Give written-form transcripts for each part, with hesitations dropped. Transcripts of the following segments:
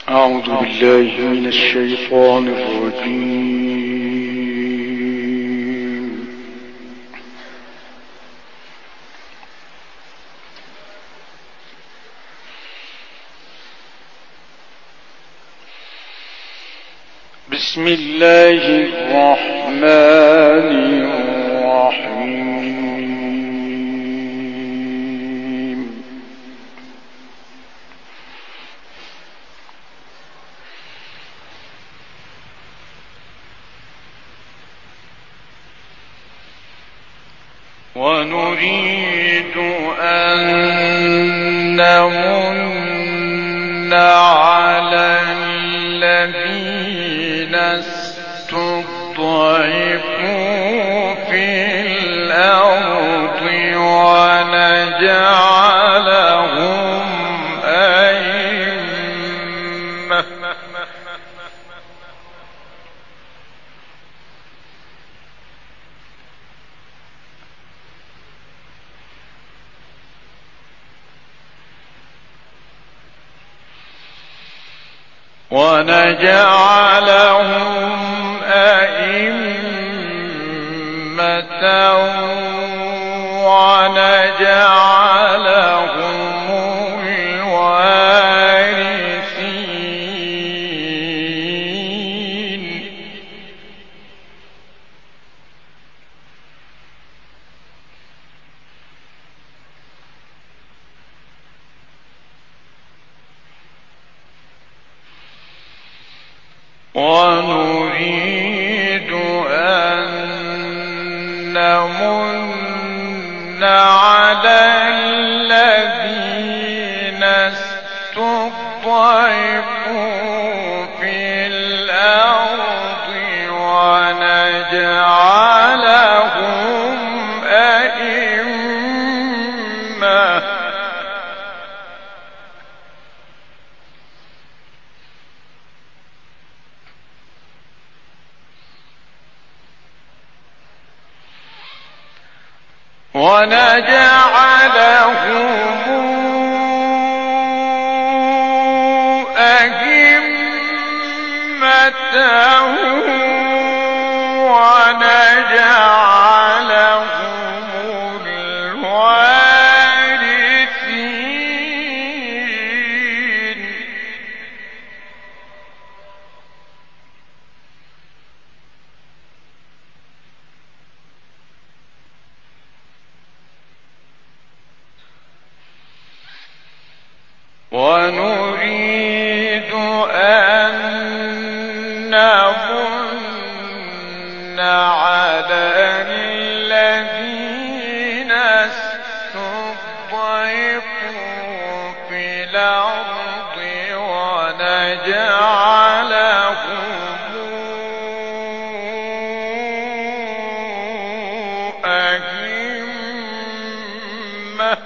أعوذ بالله من الشيطان الرجيم. بسم الله الرحمن الرحيم. ونريد أن نمن على الذين استضعفوا في الأرض ونجعلهم أئمة ونجعلهم الوارثين. ونريد أن نمن على الذين استضعفوا في الأرض ونجعلهم أئمة ونجعلهم الوارثين. ونريد أن نمن على الذين استضعفوا في الأرض ونجعلهم أئمة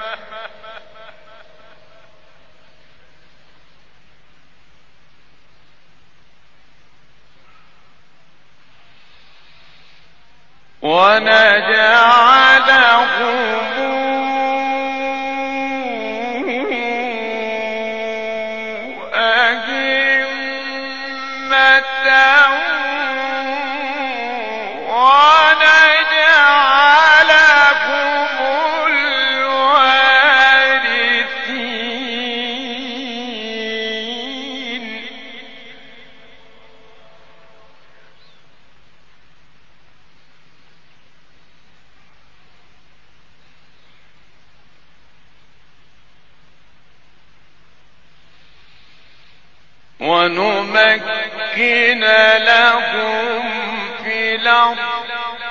الوارثين. ونمكن لهم في الأرض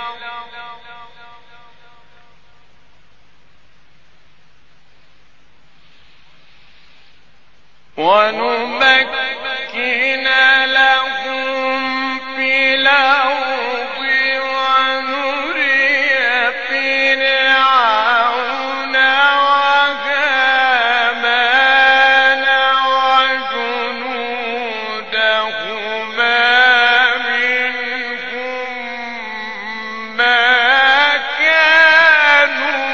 ونري فرعون وهامان وجنودهما منهم ما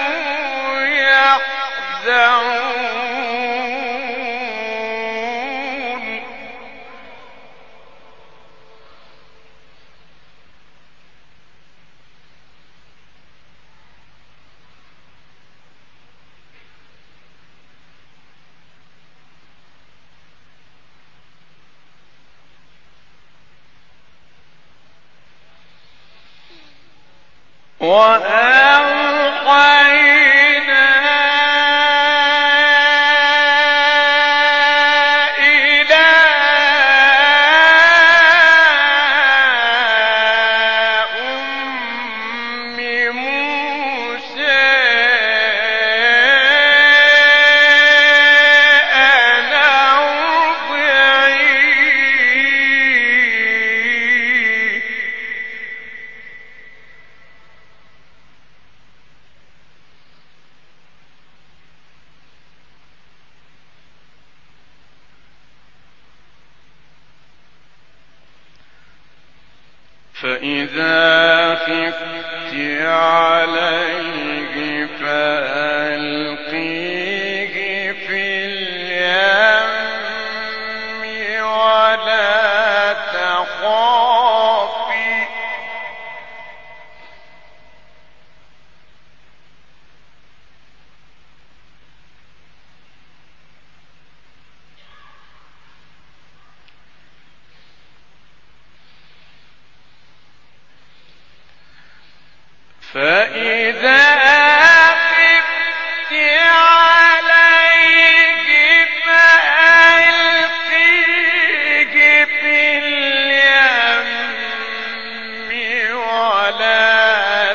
كانوا يحذرون. فإذا خفت عليه فألقيه في اليم ولا تخافي فإذا خفت عليه فألقيه في اليم ولا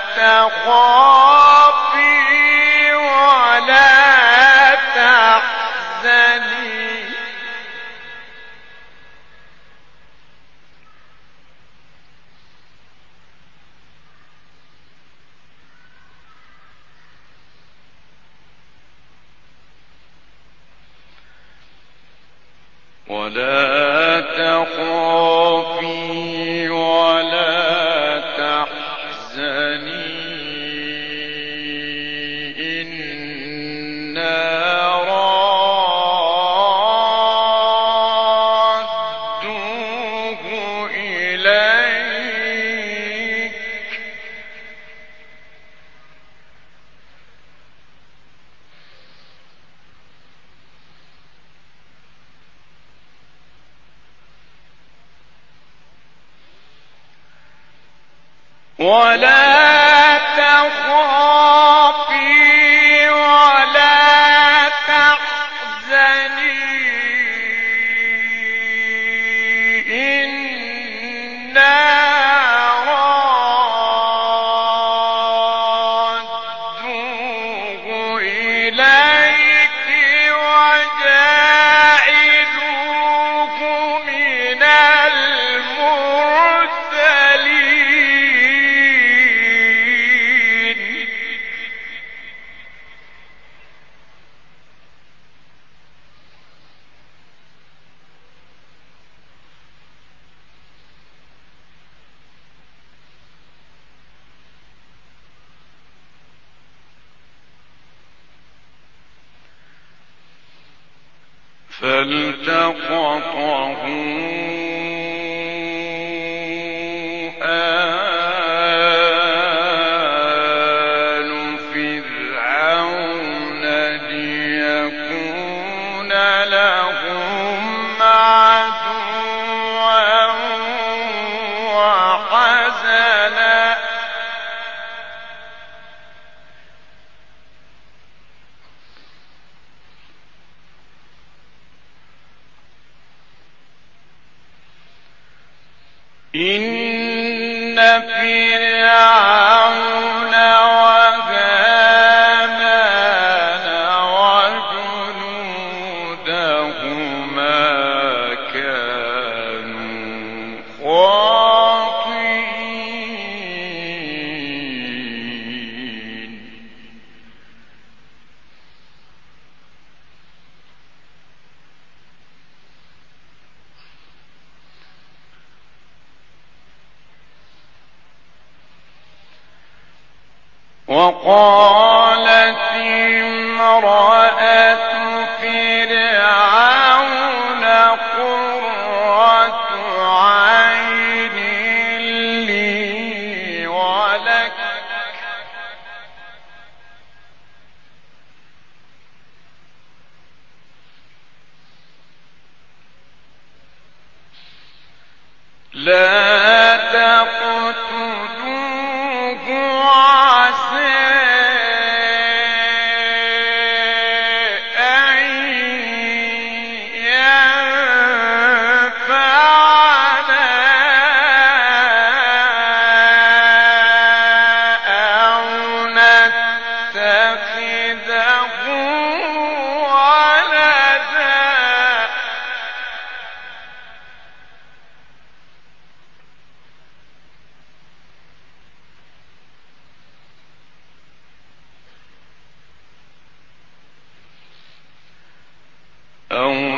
تخافي ولا تحزني ولا تخافي ولا تحزني إنا رادوه إليك ولا تخافي ولا تحزني إنا رادوه إليك وجاعلوه من المرسلين فالتقطه آل فرعون ليكون لهم عدوا وحزنا إن فرعون وهامان وجنودهما كانوا خاطئين وقالت امرأة فرعون قرة عين لي ولك لا تقتلوه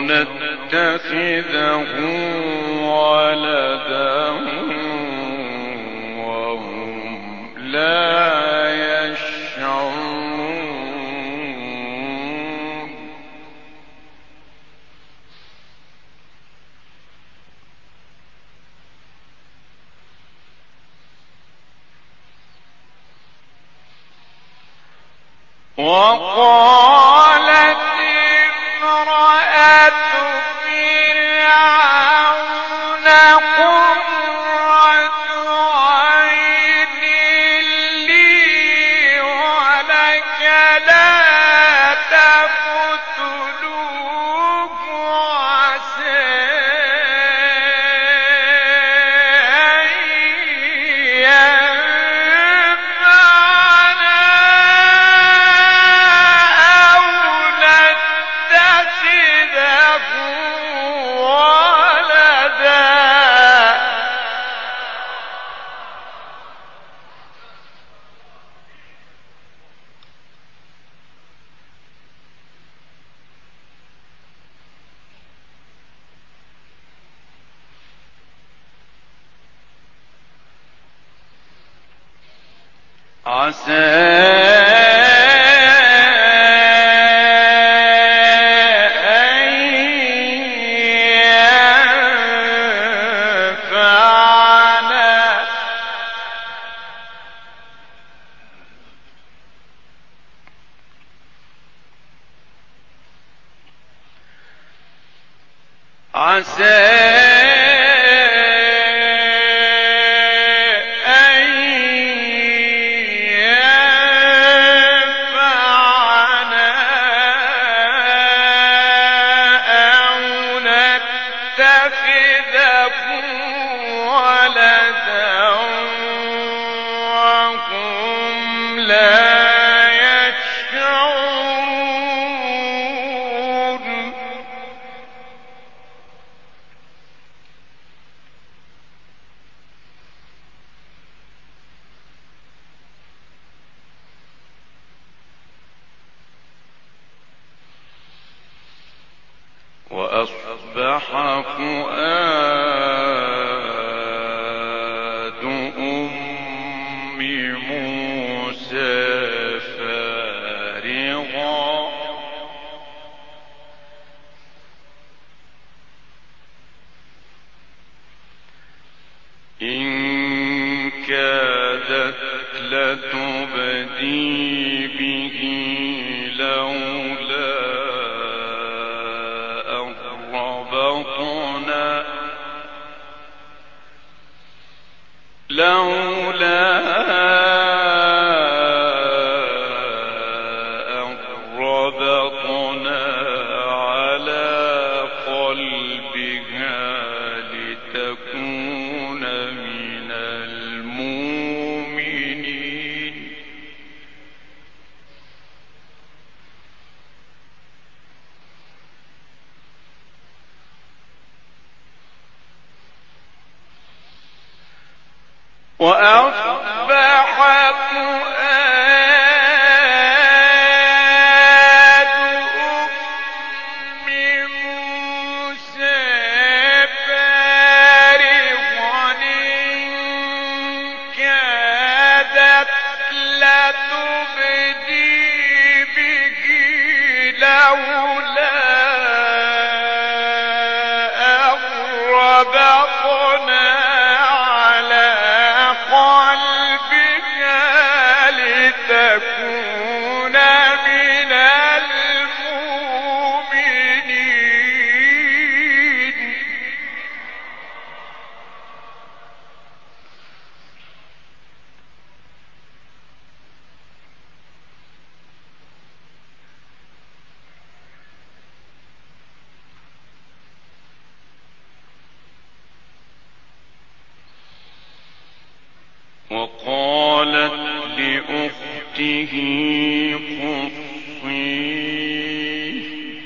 نتخذه ولدا وهم لا يشعرون وقالت امرأة فرعون قرة عين لي ولك لا تقتلوه عسى أن ينفعنا أو نتخذه ولدا عسى أن ينفعنا أو نتخذه ولدا وهم لا يشعرون وأصبح فؤاد أم موسى فارغا إن كادت لتبدي به لولا أن ربطنا على قلبها لتكون من المؤمنين وأصبح فؤاد أم موسى فارغا إن كادت لتبدي به لولا أن ربطنا على قلبها لتكون من المؤمنين وقالت لأخته قصيه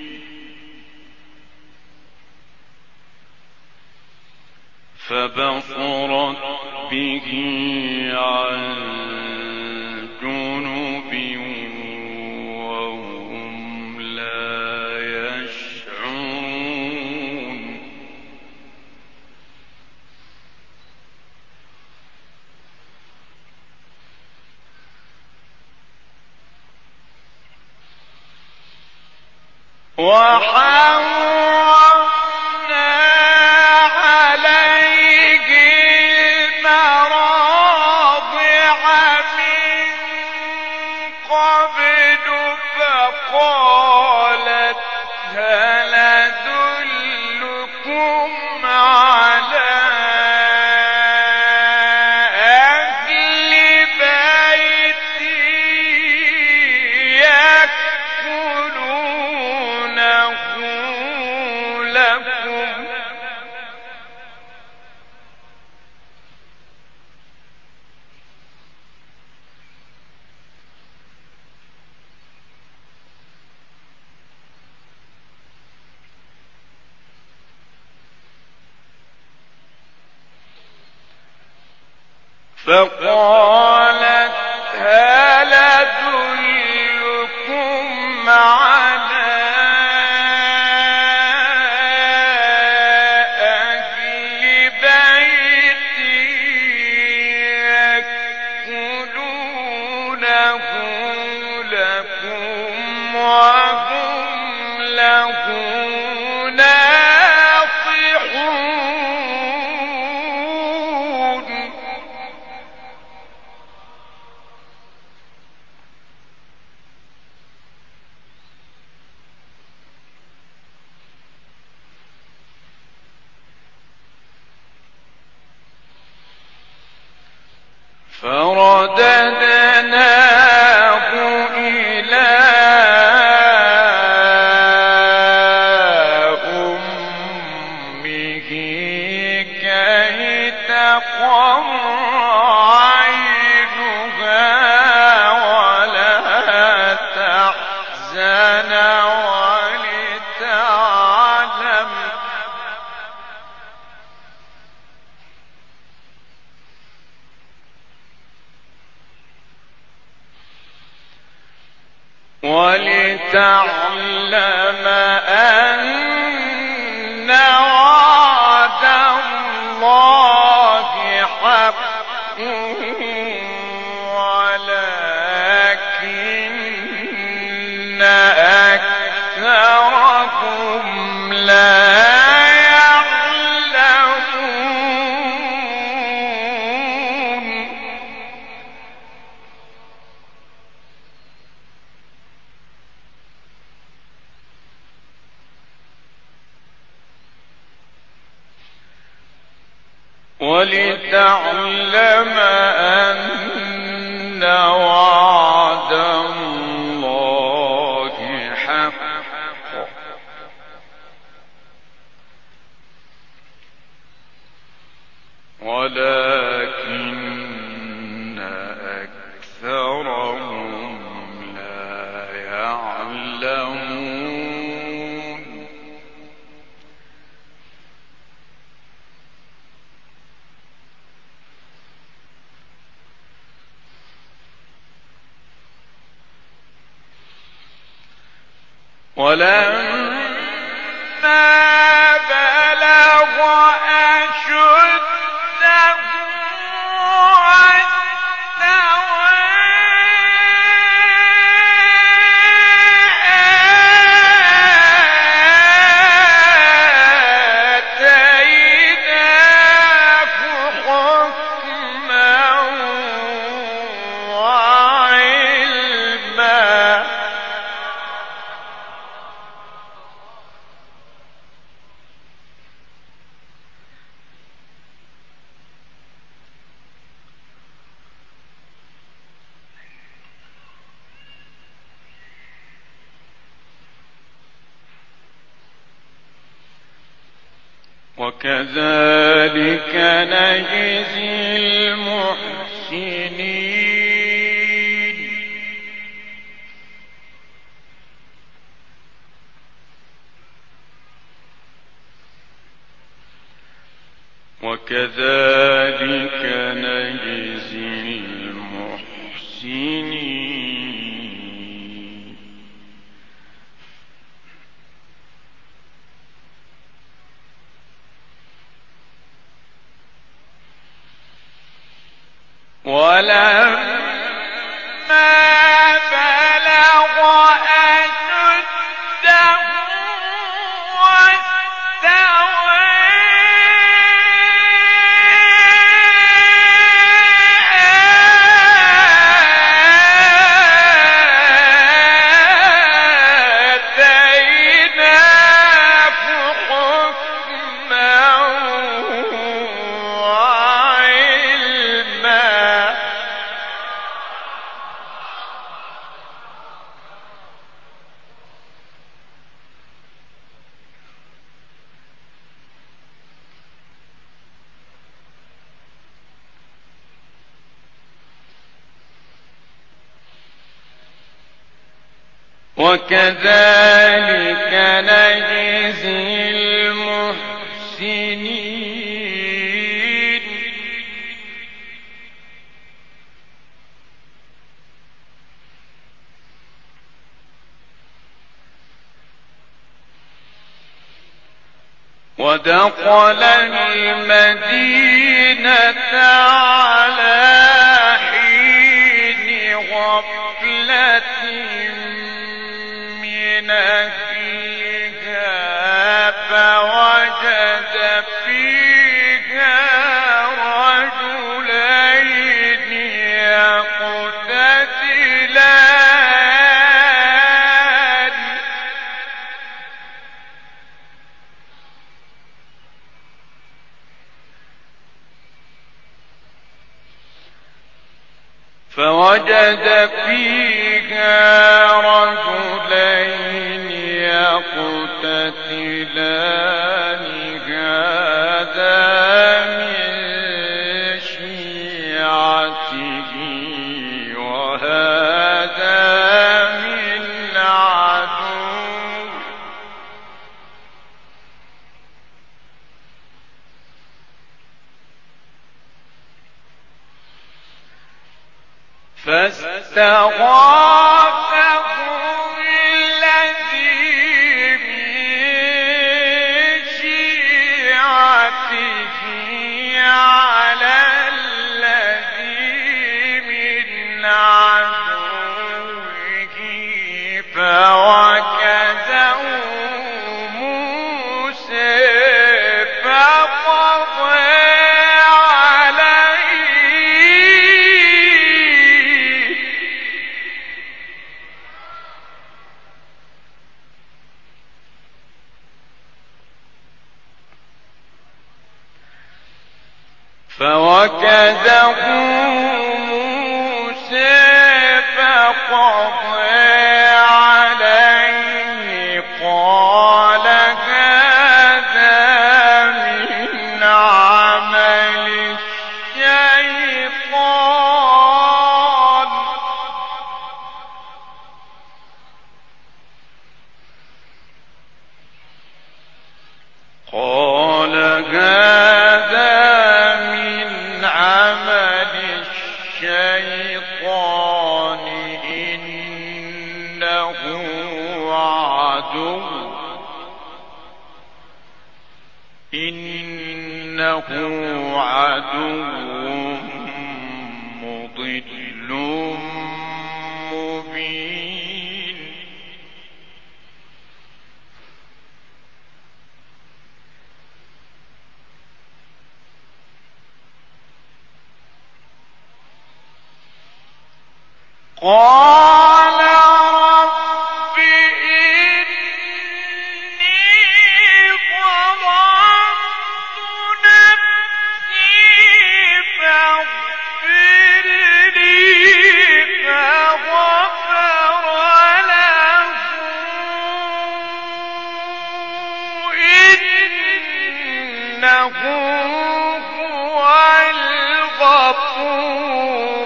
فبصرت به عن جنب وهم لا يشعرون وحرمنا عليه المراضع من قبل فقالت هل أدلكم على أهل بيت يكفلونه لكم فقالت هل أدلكم على أهل بيت يكفلونه لكم وهم له ناصحون فرددناه إلى أمه كي تقر عينها ولا تحزن ولتعلم أن وعد الله حق ولكن أكثرهم لا يعلمون ولتعلم أن وعد الله حق ولكن أكثرهم لا يعلمون ولما بلغ أشده آتيناه حكما وعلما وكذلك نجزي المحسنين وكذلك نجزي المحسنين ولما بلغ أشده وكذلك نجزي المحسنين ودخل المدينة على حين غفلة من أهلها فوجد فيها رجلين يقتتلان هذا من شيعته وهذا من عدوه فاستغاثه الذي من شيعته على الذي من عدوه فوكزه موسى فقضى عليه قال هذا من عمل الشيطان إنه عدو مضل مبين قال رب إني ظلمت نفسي فاغفر لي فغفر له إنه هو الغفور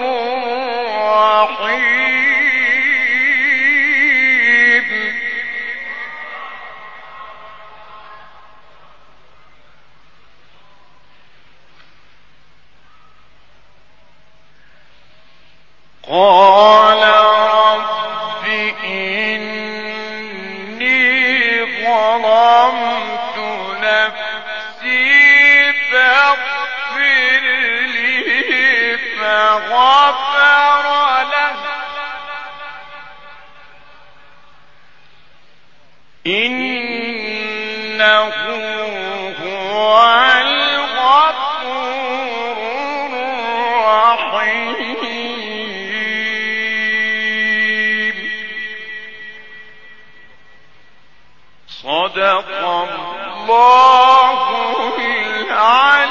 الرحيم قال رب إني ظلمت نفسي فاغفر لي فغفر له إنه هو الغفور الرحيم صدق الله العظيم